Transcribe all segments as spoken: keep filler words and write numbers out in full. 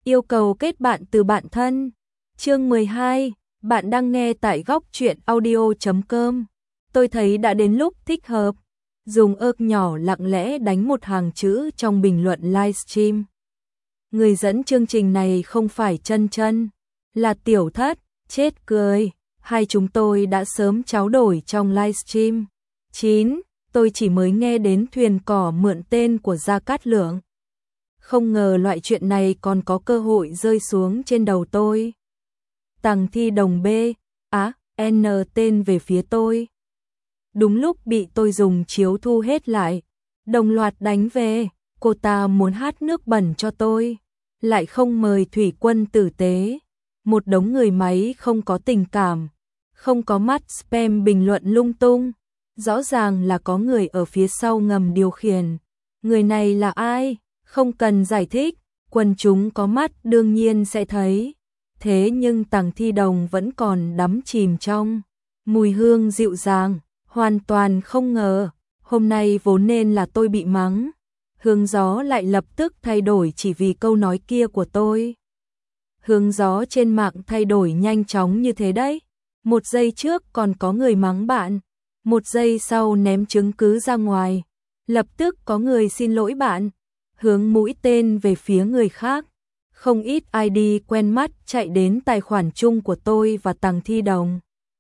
Yêu cầu kết bạn từ bạn thân. Chương mười hai, bạn đang nghe tại góc truyện audio chấm com. Tôi thấy đã đến lúc thích hợp. Dùng ớt nhỏ lặng lẽ đánh một hàng chữ trong bình luận livestream. Người dẫn chương trình này không phải Chân Chân, là Tiểu Thất, chết cười. Hai chúng tôi đã sớm tráo đổi trong livestream. chín. Tôi chỉ mới nghe đến thuyền cỏ mượn tên của Gia Cát Lượng. Không ngờ loại chuyện này còn có cơ hội rơi xuống trên đầu tôi. Tằng Thi Đồng B, á, N tên về phía tôi. Đúng lúc bị tôi dùng chiếu thu hết lại, đồng loạt đánh về, cô ta muốn hát nước bẩn cho tôi, lại không mời thủy quân tử tế. Một đống người máy không có tình cảm, không có mắt spam bình luận lung tung. Rõ ràng là có người ở phía sau ngầm điều khiển. Người này là ai? Không cần giải thích, quần chúng có mắt đương nhiên sẽ thấy. Thế nhưng Tằng Thi Đồng vẫn còn đắm chìm trong mùi hương dịu dàng, hoàn toàn không ngờ, hôm nay vốn nên là tôi bị mắng. Hướng gió lại lập tức thay đổi chỉ vì câu nói kia của tôi. Hướng gió trên mạng thay đổi nhanh chóng như thế đấy. Một giây trước còn có người mắng bạn, một giây sau ném chứng cứ ra ngoài, lập tức có người xin lỗi bạn, hướng mũi tên về phía người khác. Không ít i đê quen mắt chạy đến tài khoản chung của tôi và Tằng Thi Đồng.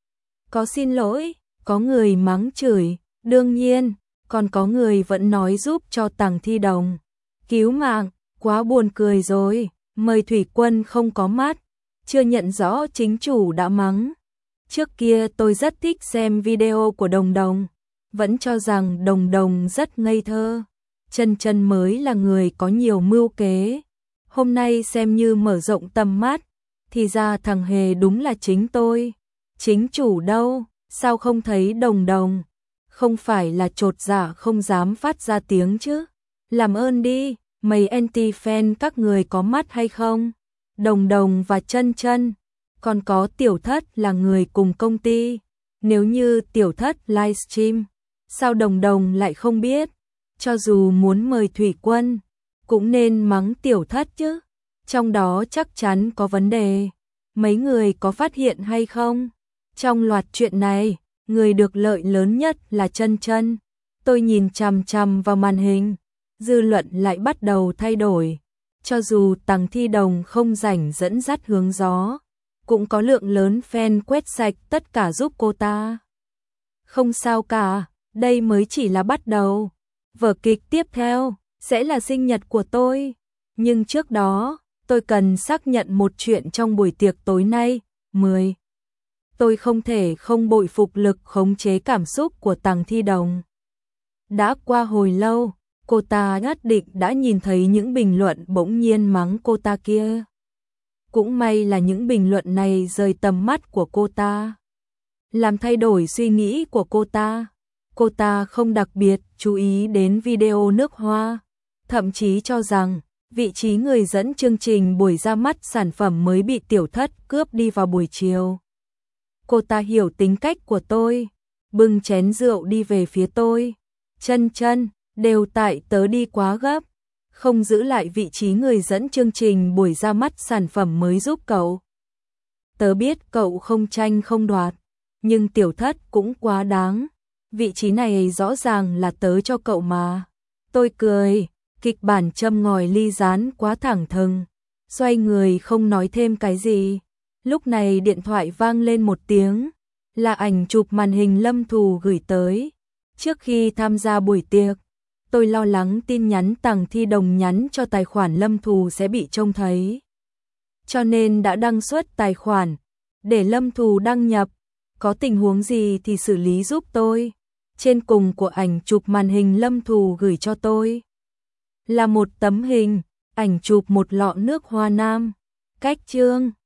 Có xin lỗi, có người mắng chửi, đương nhiên, còn có người vẫn nói giúp cho Tằng Thi Đồng. Cứu mạng, quá buồn cười rồi, mời thủy quân không có mắt, chưa nhận rõ chính chủ đã mắng. Trước kia tôi rất thích xem video của Đồng Đồng, vẫn cho rằng Đồng Đồng rất ngây thơ. Chân Chân mới là người có nhiều mưu kế. Hôm nay xem như mở rộng tầm mắt, thì ra thằng Hề đúng là chính tôi. Chính chủ đâu, sao không thấy Đồng Đồng? Không phải là chột dạ không dám phát ra tiếng chứ? Làm ơn đi, mấy anti-fan các người có mắt hay không? Đồng Đồng và Chân Chân, còn có Tiểu Thất là người cùng công ty. Nếu như Tiểu Thất livestream, sao Đồng Đồng lại không biết? Cho dù muốn mời thủy quân, cũng nên mắng Tiểu Thất chứ. Trong đó chắc chắn có vấn đề. Mấy người có phát hiện hay không? Trong loạt chuyện này, người được lợi lớn nhất là Chân Chân. Tôi nhìn chằm chằm vào màn hình, dư luận lại bắt đầu thay đổi. Cho dù Tằng Thi Đồng không rảnh dẫn dắt hướng gió, cũng có lượng lớn fan quét sạch tất cả giúp cô ta. Không sao cả, đây mới chỉ là bắt đầu. Vở kịch tiếp theo sẽ là sinh nhật của tôi. Nhưng trước đó, tôi cần xác nhận một chuyện trong buổi tiệc tối nay. mười. Tôi không thể không bội phục lực khống chế cảm xúc của Tằng Thi Đồng. Đã qua hồi lâu, cô ta nhất định đã nhìn thấy những bình luận bỗng nhiên mắng cô ta kia. Cũng may là những bình luận này rời tầm mắt của cô ta, làm thay đổi suy nghĩ của cô ta. Cô ta không đặc biệt chú ý đến video nước hoa, thậm chí cho rằng vị trí người dẫn chương trình buổi ra mắt sản phẩm mới bị Tiểu Thất cướp đi vào buổi chiều. Cô ta hiểu tính cách của tôi, bưng chén rượu đi về phía tôi. Chân Chân, đều tại tớ đi quá gấp, không giữ lại vị trí người dẫn chương trình buổi ra mắt sản phẩm mới giúp cậu. Tớ biết cậu không tranh không đoạt, nhưng Tiểu Thất cũng quá đáng. Vị trí này rõ ràng là tớ cho cậu mà. Tôi cười, kịch bản châm ngòi ly rán quá thẳng thừng, xoay người không nói thêm cái gì. Lúc này điện thoại vang lên một tiếng, là ảnh chụp màn hình Lâm Thù gửi tới. Trước khi tham gia buổi tiệc, tôi lo lắng tin nhắn Tằng Thi Đồng nhắn cho tài khoản Lâm Thù sẽ bị trông thấy, cho nên đã đăng xuất tài khoản để Lâm Thù đăng nhập. Có tình huống gì thì xử lý giúp tôi. Trên cùng của ảnh chụp màn hình Lâm Thù gửi cho tôi là một tấm hình, ảnh chụp một lọ nước hoa nam. Cách chương